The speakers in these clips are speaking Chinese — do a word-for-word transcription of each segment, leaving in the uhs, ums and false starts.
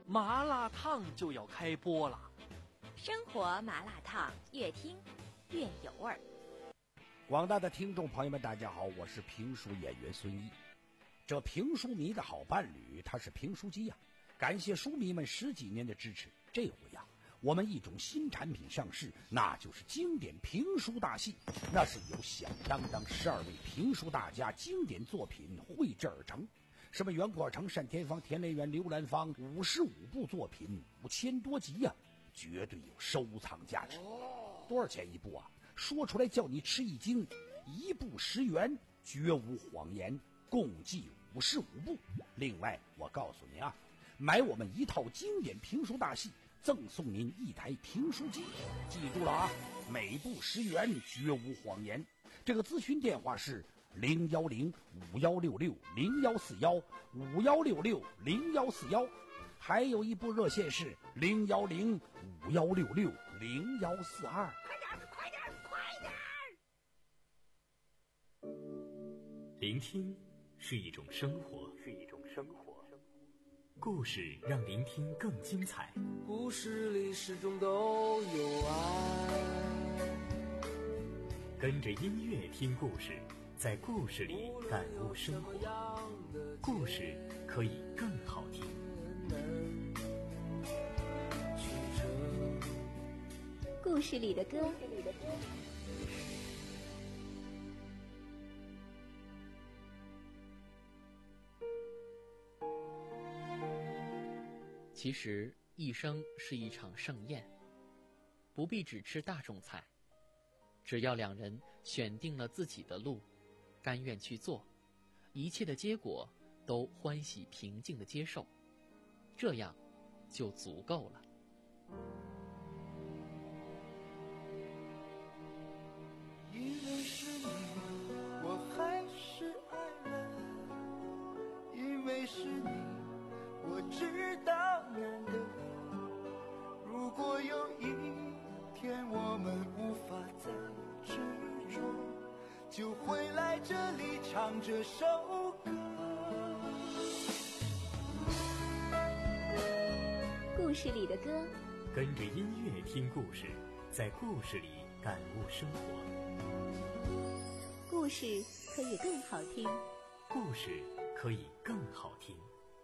麻辣烫就要开播了。 生活麻辣烫，越听越有味儿。 广大的听众朋友们，大家好，我是评书演员孙一。这评书迷的好伴侣，他是评书机呀、啊！感谢书迷们十几年的支持。这回呀、啊，我们一种新产品上市，那就是经典评书大戏。那是由响当当十二位评书大家经典作品绘制而成。什么袁阔成、单田芳、田连元、刘兰芳，五十五部作品，五千多集呀、啊，绝对有收藏价值。多少钱一部啊？说出来叫你吃一惊，一部十元，绝无谎言，共计五十五部。另外我告诉您啊，买我们一套经典评书大戏，赠送您一台评书机。记住了啊，每部十元，绝无谎言。这个咨询电话是零幺零五幺六六零幺四幺五幺六六零幺四幺，还有一部热线是零幺零五幺六六零幺四二。 快点，快点！ 聆听是一种生活，是一种生活。故事让聆听更精彩。 故事里始终都有爱。 跟着音乐听故事，在故事里感悟生活。故事可以更好听。 故事里的歌。 其实一生是一场盛宴，不必只吃大众菜，只要两人选定了自己的路，甘愿去做，一切的结果都欢喜平静地接受，这样就足够了。 因为是你，我还是爱了，因为是你，我知道难得。如果有一天我们无法再执着，就会来这里唱这首歌。 故事里的歌， 跟着音乐听故事，在故事里感悟生活。 故事可以更好听， 故事可以更好听。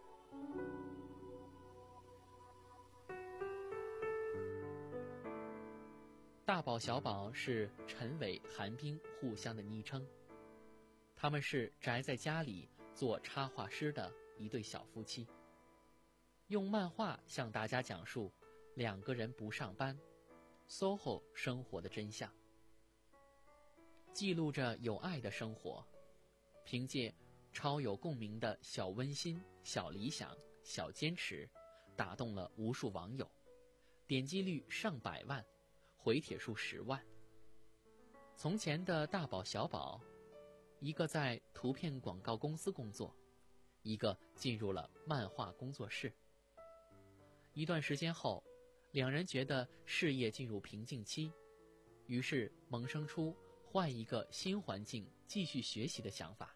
大宝小宝是陈伟、韩冰互相的昵称，他们是宅在家里做插画师的一对小夫妻，用漫画向大家讲述两个人不上班 S O H O 生活的真相，记录着有爱的生活，凭借超有共鸣的小温馨、小理想、小坚持，打动了无数网友，点击率上百万，回帖数十万。从前的大宝小宝，一个在图片广告公司工作，一个进入了漫画工作室。一段时间后，两人觉得事业进入瓶颈期，于是萌生出换一个新环境继续学习的想法。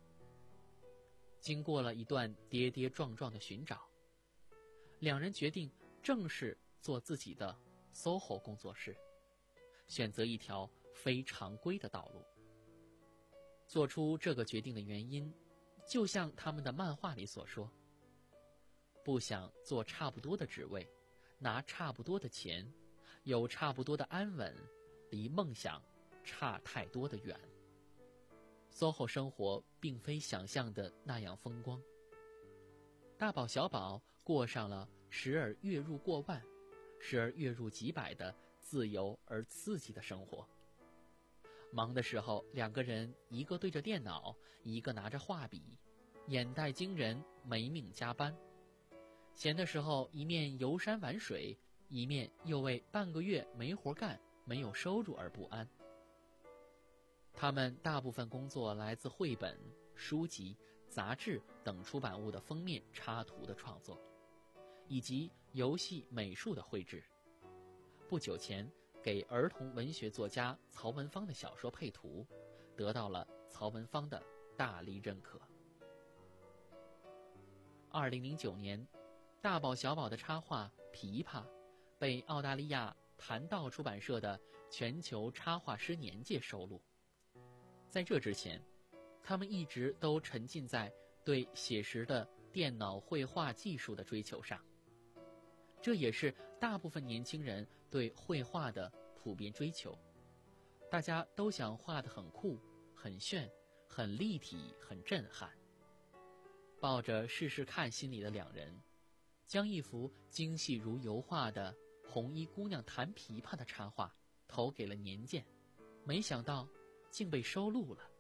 经过了一段跌跌撞撞的寻找，两人决定正式做自己的 S O H O 工作室，选择一条非常规的道路。做出这个决定的原因，就像他们的漫画里所说，不想做差不多的职位，拿差不多的钱，有差不多的安稳，离梦想差太多的远。 S O H O 生活并非想象的那样风光，大宝小宝过上了时而月入过万，时而月入几百的自由而刺激的生活。忙的时候，两个人一个对着电脑，一个拿着画笔，眼袋惊人，没命加班。闲的时候，一面游山玩水，一面又为半个月没活干、没有收入而不安。他们大部分工作来自绘本、书籍、杂志等出版物的封面插图的创作，以及游戏美术的绘制。不久前，给儿童文学作家曹文芳的小说配图，得到了曹文芳的大力认可。二零零九年， 大宝小宝的插画《琵琶》被澳大利亚盘道出版社的全球插画师年鉴收录。在这之前，他们一直都沉浸在对写实的电脑绘画技术的追求上，这也是大部分年轻人对绘画的普遍追求。大家都想画得很酷、很炫、很立体、很震撼。抱着试试看心理的两人，将一幅精细如油画的红衣姑娘弹琵琶的插画投给了年鉴，没想到竟被收录了。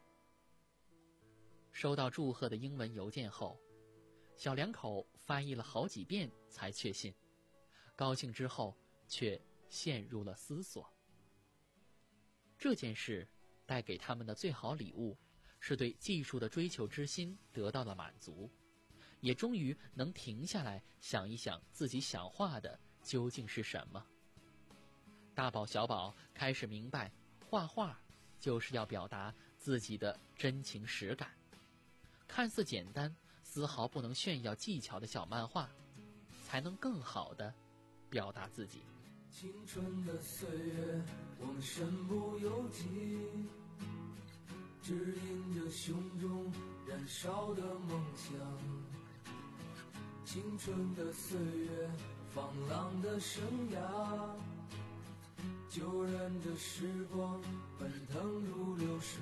收到祝贺的英文邮件后，小两口翻译了好几遍才确信，高兴之后却陷入了思索。这件事带给他们的最好礼物，是对技术的追求之心得到了满足，也终于能停下来想一想自己想画的究竟是什么。大宝小宝开始明白，画画就是要表达自己的真情实感。看似简单，丝毫不能炫耀技巧的小漫画，才能更好地表达自己。 青春的岁月，我们身不由己，指引着胸中燃烧的梦想。青春的岁月，放浪的生涯，就任着时光奔腾如流水，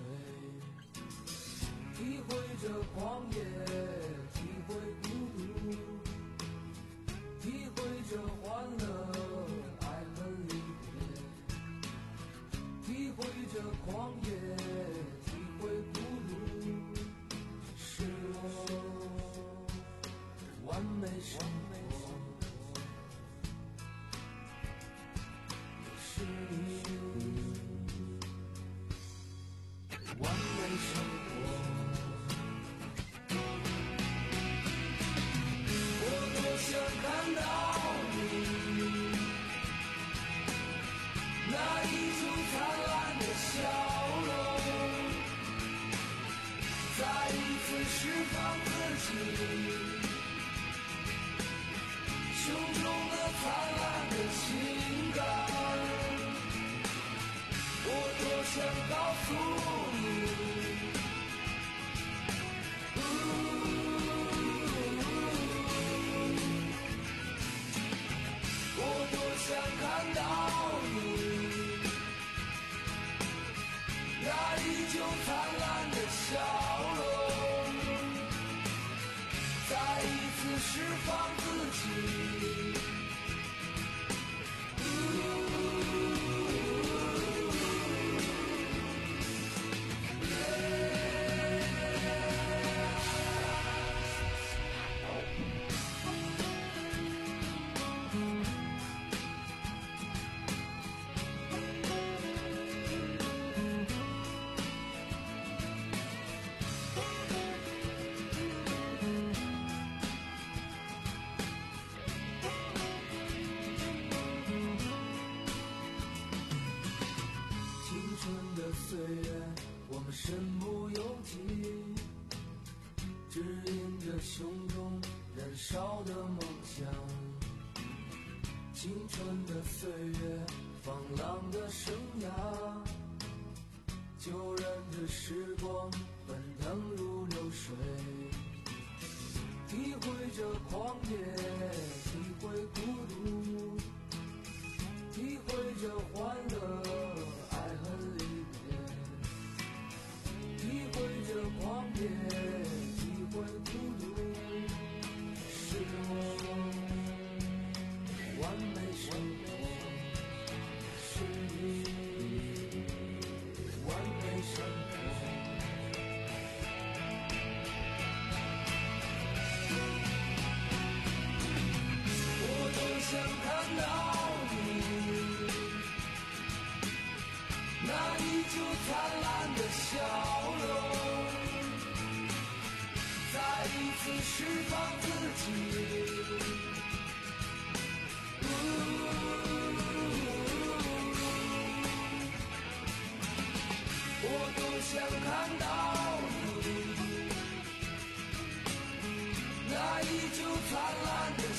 体会着狂野，体会孤独，体会着欢乐，爱恨离别，体会着狂野，体会孤独，是我完美生活，是你完美生活。想看到你那依旧灿烂的笑容，再一次释放自己胸中的灿烂的情感。我多想告诉你，想看到你那依旧灿烂的笑容，再一次释放自己。岁月，我们身不由己，指引着胸中燃烧的梦想。青春的岁月，放浪的生涯，就任着时光奔腾如流水，体会着狂野，体会孤独，体会着欢乐，爱恨离别，体会着狂野，体会孤独，是我完美生活，是你完美生活。我多想看到你那依旧灿烂的笑容，再一次释放自己。我多想看到你那依旧灿烂的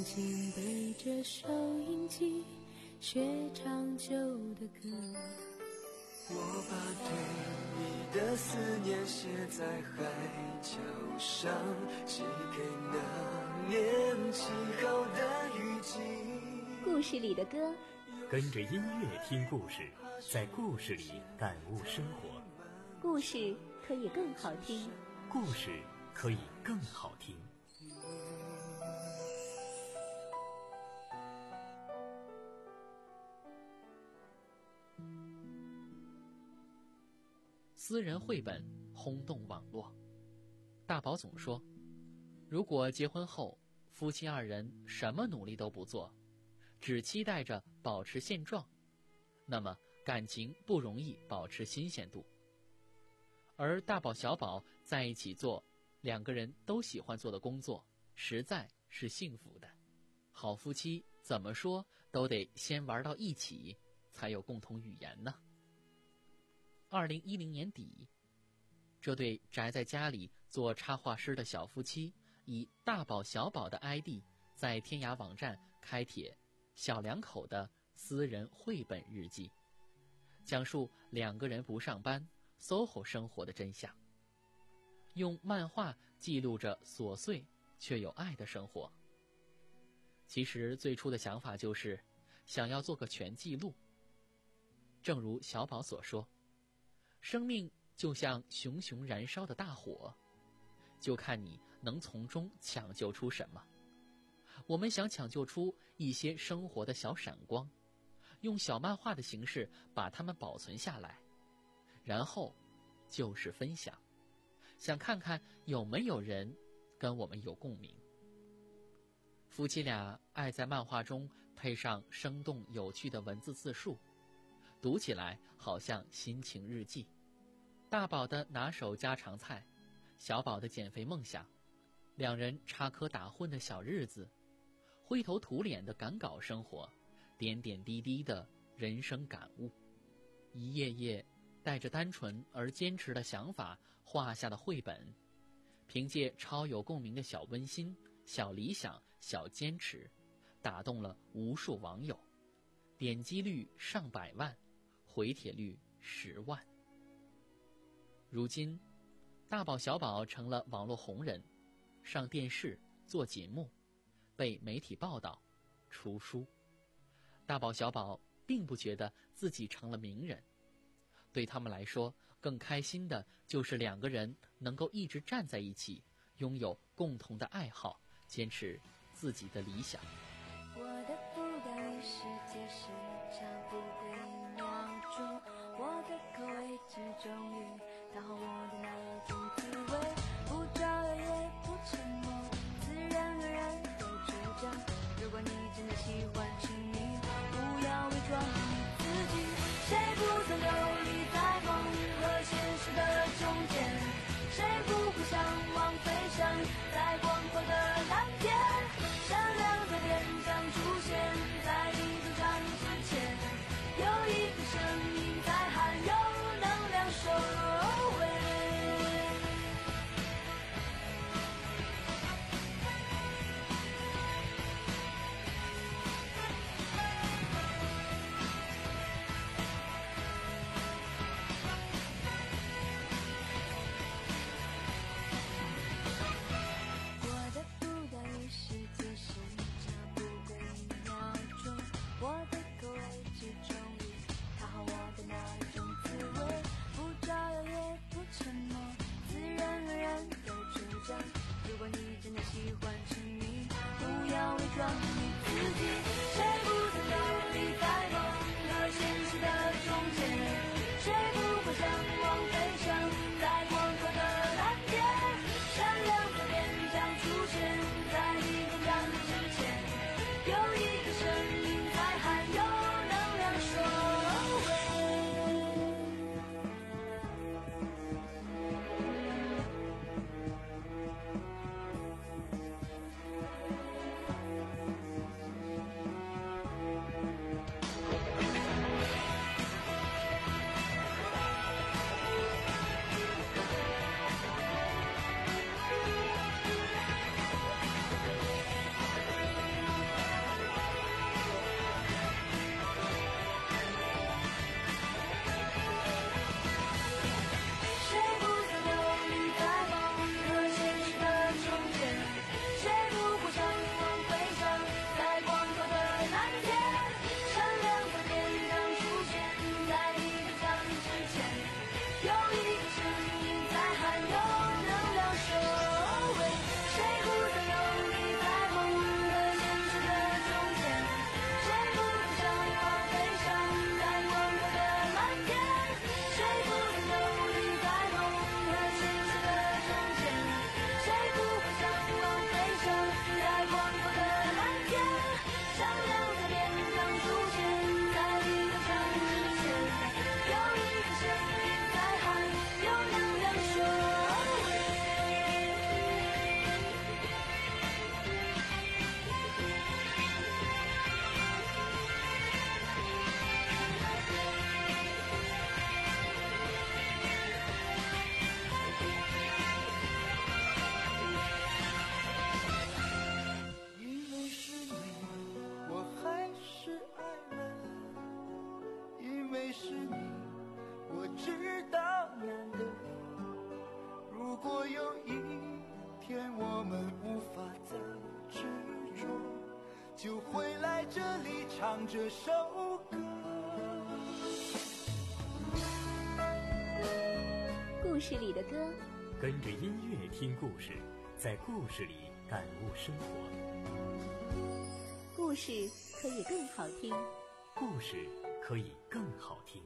轻轻对着收音机学唱旧的歌。 我把对你的思念写在海角上，写给那年起好的雨季。 故事里的歌， 跟着音乐听故事，在故事里感悟生活。 故事可以更好听， 故事可以更好听。 私人绘本轰动网络。大宝总说，如果结婚后夫妻二人什么努力都不做，只期待着保持现状，那么感情不容易保持新鲜度。而大宝小宝在一起做两个人都喜欢做的工作，实在是幸福的。好夫妻怎么说都得先玩到一起，才有共同语言呢。二零一零年底，这对宅在家里做插画师的小夫妻，以大宝小宝的 I D 在天涯网站开帖小两口的私人绘本日记，讲述两个人不上班 S O H O 生活的真相，用漫画记录着琐碎却有爱的生活。其实最初的想法就是想要做个全记录。正如小宝所说，生命就像熊熊燃烧的大火，就看你能从中抢救出什么。我们想抢救出一些生活的小闪光，用小漫画的形式把它们保存下来，然后就是分享，想看看有没有人跟我们有共鸣。夫妻俩爱在漫画中配上生动有趣的文字自述，读起来好像心情日记。大宝的拿手家常菜，小宝的减肥梦想，两人插科打诨的小日子，灰头土脸的赶稿生活，点点滴滴的人生感悟，一页页带着单纯而坚持的想法画下的绘本，凭借超有共鸣的小温馨、小理想、小坚持，打动了无数网友，点击率上百万，回帖率十万。如今，大宝小宝成了网络红人，上电视、做节目，被媒体报道，出书。大宝小宝并不觉得自己成了名人，对他们来说，更开心的就是两个人能够一直站在一起，拥有共同的爱好，坚持自己的理想。 我的不敢世界时差不多一秒钟，我的口味只终于讨好我的那种滋味，不招摇也不沉默，自然而然的倔强。如果你真的喜欢吃你，不要伪装你自己。谁不曾游离在梦和现实的中间？谁不会向往飞翔在广阔的蓝天？善良的脸唱这首歌。 故事里的歌， 跟着音乐听故事，在故事里感悟生活。 故事可以更好听， 故事可以更好听。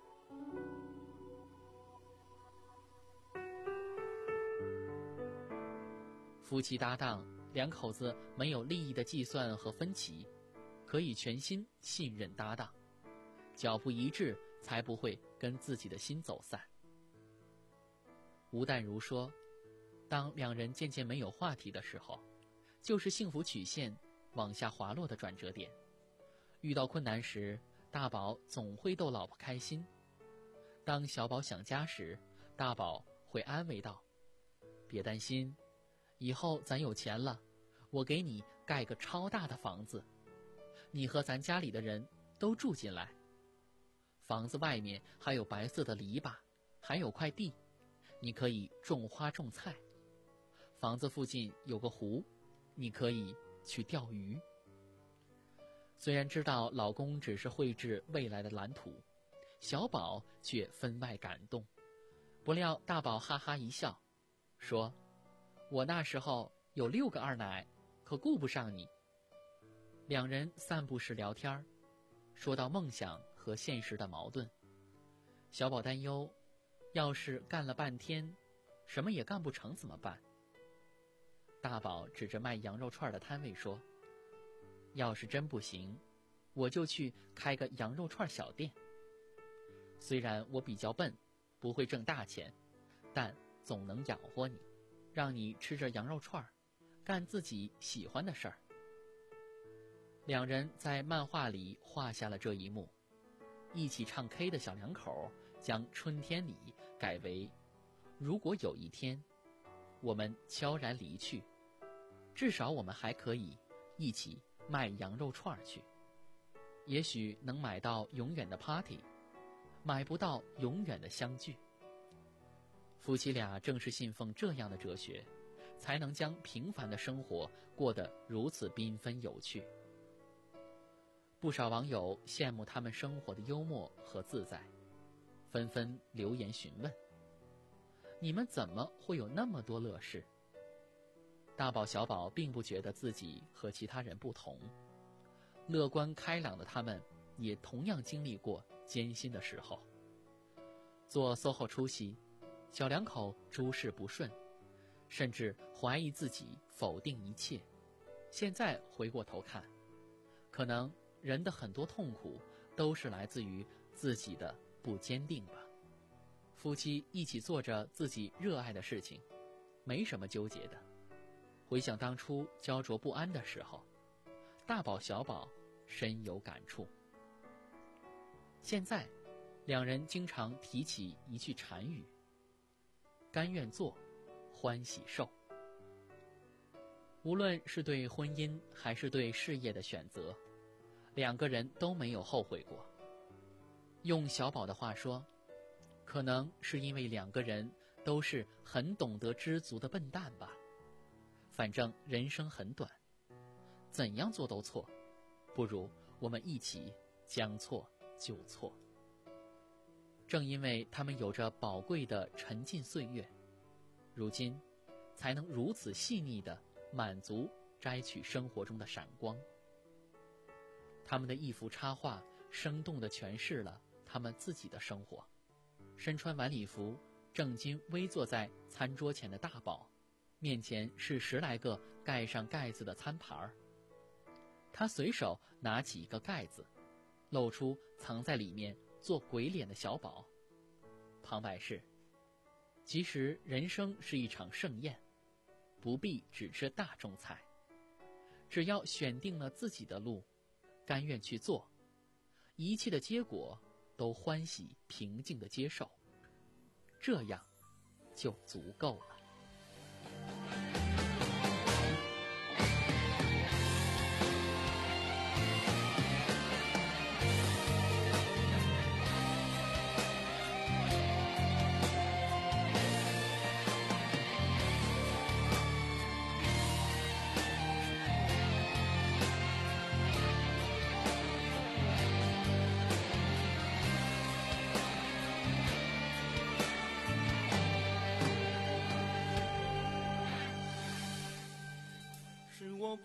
夫妻搭档，两口子没有利益的计算和分歧，可以全心信任搭档，脚步一致，才不会跟自己的心走散。吴淡如说，当两人渐渐没有话题的时候，就是幸福曲线往下滑落的转折点。遇到困难时，大宝总会逗老婆开心；当小宝想家时，大宝会安慰道：别担心，以后咱有钱了，我给你盖个超大的房子，你和咱家里的人都住进来。房子外面还有白色的篱笆，还有块地，你可以种花种菜。房子附近有个湖，你可以去钓鱼。虽然知道老公只是绘制未来的蓝图，小宝却分外感动。不料大宝哈哈一笑，说：我那时候有六个二奶，可顾不上你。两人散步时聊天，说到梦想和现实的矛盾。小宝担忧，要是干了半天什么也干不成怎么办？大宝指着卖羊肉串的摊位说：要是真不行，我就去开个羊肉串小店。虽然我比较笨，不会挣大钱，但总能养活你，让你吃着羊肉串，干自己喜欢的事儿。两人在漫画里画下了这一幕，一起唱 K 的小两口将春天里改为：如果有一天我们悄然离去，至少我们还可以一起卖羊肉串去。也许能买到永远的 party， 买不到永远的相聚。夫妻俩正是信奉这样的哲学，才能将平凡的生活过得如此缤纷有趣。不少网友羡慕他们生活的幽默和自在，纷纷留言询问：你们怎么会有那么多乐事？大宝小宝并不觉得自己和其他人不同，乐观开朗的他们也同样经历过艰辛的时候。做 S O H O 初期，小两口诸事不顺，甚至怀疑自己，否定一切。现在回过头看，可能人的很多痛苦都是来自于自己的不坚定吧。夫妻一起做着自己热爱的事情，没什么纠结的。回想当初焦灼不安的时候，大宝小宝深有感触。现在两人经常提起一句禅语：甘愿做，欢喜受。无论是对婚姻还是对事业的选择，两个人都没有后悔过。用小宝的话说，可能是因为两个人都是很懂得知足的笨蛋吧。反正人生很短，怎样做都错，不如我们一起将错就错。正因为他们有着宝贵的沉浸岁月，如今才能如此细腻地满足摘取生活中的闪光。他们的一幅插画生动地诠释了他们自己的生活。身穿晚礼服，正襟危坐在餐桌前的大宝，面前是十来个盖上盖子的餐盘儿。他随手拿起一个盖子，露出藏在里面做鬼脸的小宝。旁白是：其实人生是一场盛宴，不必只吃大众菜，只要选定了自己的路，甘愿去做，一切的结果都欢喜平静地接受，这样就足够了。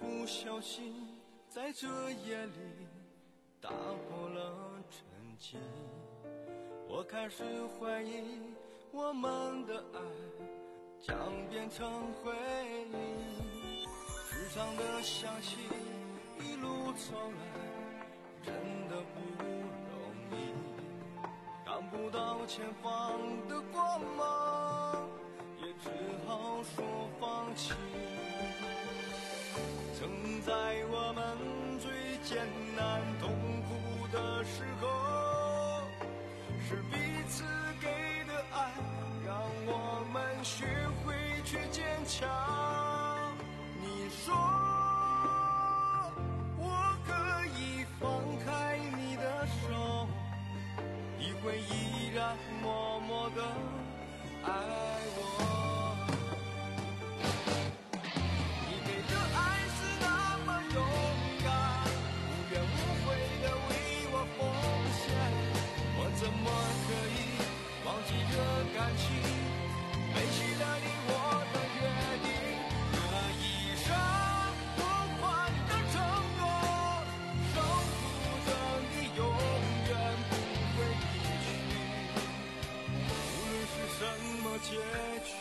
不小心在这夜里打破了沉寂，我开始怀疑我们的爱将变成回忆。时常的想起一路走来真的不容易，看不到前方的光芒，也只好说放弃。曾在我们最艰难痛苦的时候，是彼此给的爱让我们学会去坚强。你说我可以放开你的手，你会依然默默地爱我。怎么可以忘记这感情，背弃了你我的约定，这一生不换的承诺，守护着你永远不会离去，无论是什么结局。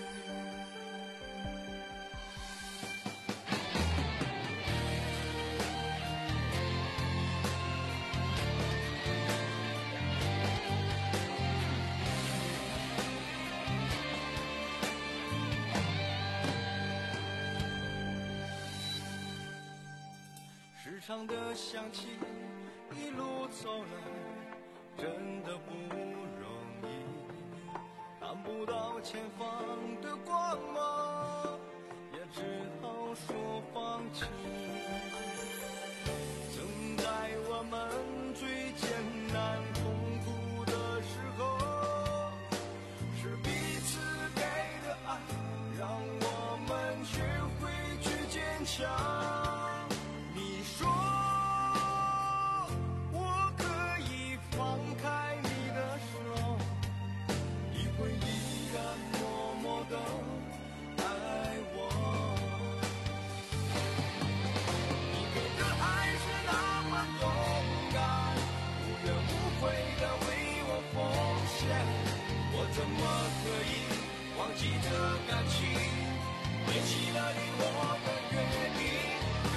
时常的想起一路走来真的不容易，看不到前方的光芒，也只好说放弃。曾在我们最艰难痛苦的时候，是彼此给的爱让我们学会去坚强。说我可以放开你的手，你会依然默默地爱我。你给的爱是那么勇敢，无怨无悔地为我奉献，我怎么可以忘记这感情，背弃了你我的约定。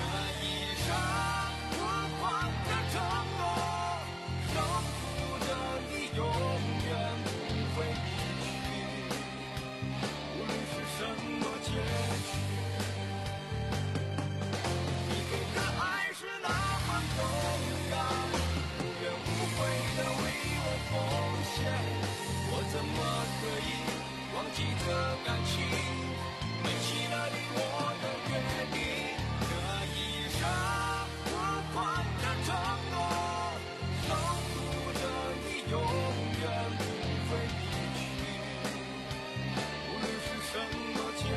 我怎么可以忘记这感情，背弃了你我的约定，这一生不换的承诺，守护着你永远不会离去，无论是什么结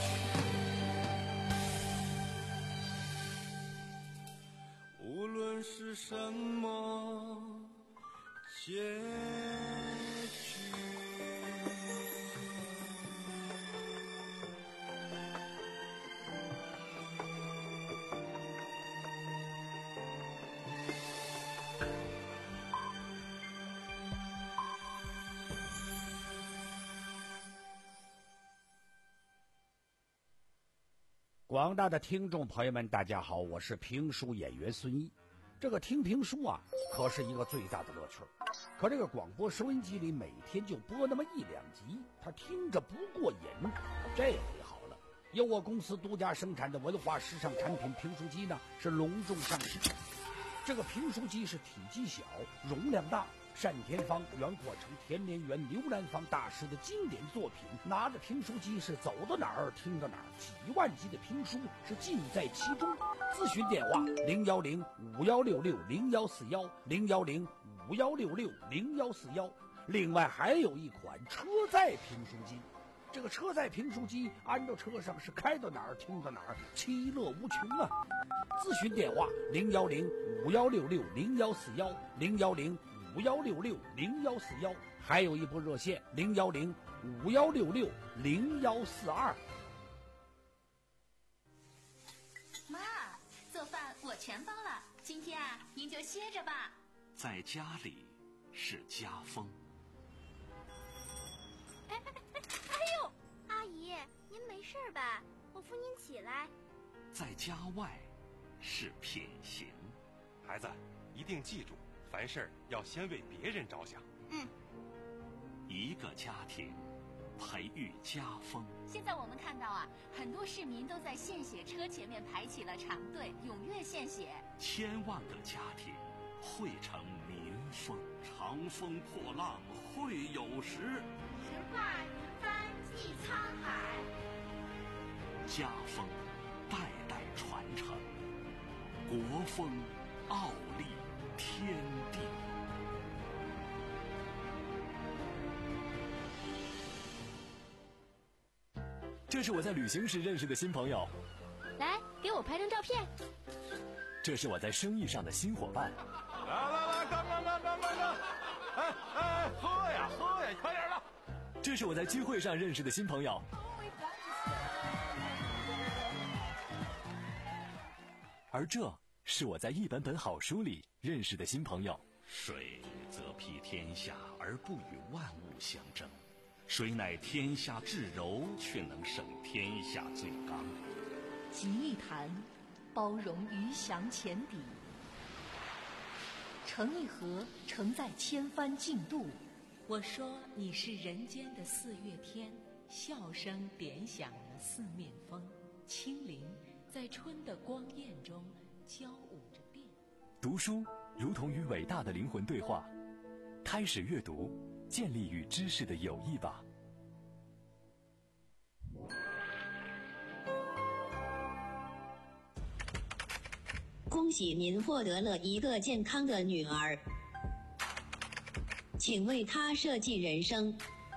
局，无论是什么结局。 广大的听众朋友们，大家好，我是评书演员孙一。这个听评书啊，可是一个最大的乐趣。可这个广播收音机里每天就播那么一两集，他听着不过瘾。这回好了，由我公司独家生产的文化时尚产品评书机呢，是隆重上市。这个评书机是体积小，容量大，单田芳、袁阔成、田连元、刘兰芳大师的经典作品，拿着评书机是走到哪儿听到哪儿，几万集的评书是尽在其中。咨询电话零幺零五幺六六零幺四幺零幺零五幺六六零幺四幺。另外还有一款车载评书机，这个车载评书机安到车上是开到哪儿听到哪儿，其乐无穷啊！咨询电话零幺零五幺六六零幺四幺零幺零五幺六六零幺四幺，还有一部热线零幺零五幺六六零幺四二。 妈。 全包了，今天啊，您就歇着吧。 在家里是家风。 哎哎哎哎呦，阿姨，您没事吧？我扶您起来。 在家外是品行。 孩子，一定记住，凡事要先为别人着想。 嗯。 一个家庭培育家风。 现在我们看到啊，很多市民都在献血车前面排起了长队，踊跃献血。 千万个家庭汇成民风，长风破浪会有时。 神话云帆济沧海。 家风代代传承，国风傲立天地。 这是我在旅行时认识的新朋友， 来，给我拍张照片。 这是我在生意上的新伙伴。 来来来，干干干干干干！哎哎，喝呀喝呀，快点的！ 这是我在聚会上认识的新朋友。而这是我在一本本好书里认识的新朋友。 水则披天下而不与万物相争，水乃天下至柔，却能胜天下最刚。 集一坛，包容鱼翔浅底；盛一盒，承载千帆竞渡。 我说你是人间的四月天，笑声点响了四面风，清灵在春的光艳中交舞着变。 读书如同与伟大的灵魂对话，开始阅读，建立与知识的友谊吧。 恭喜您获得了一个健康的女儿，请为她设计人生。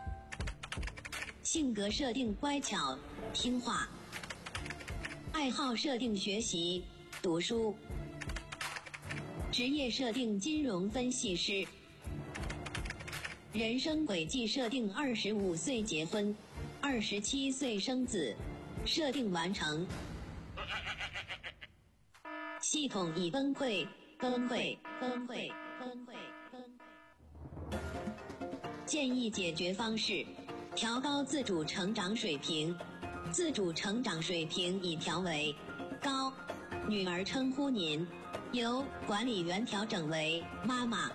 性格设定乖巧听话，爱好设定学习读书，职业设定金融分析师，人生轨迹设定二十五岁结婚，二十七岁生子，设定完成。系统已崩溃，崩溃，崩溃，崩溃，崩溃。建议解决方式：调高自主成长水平。自主成长水平已调为高，女儿称呼您，由管理员调整为妈妈。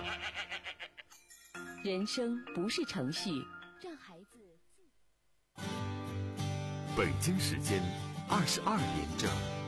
人生不是程序， 让孩子自。 北京时间二十二点整。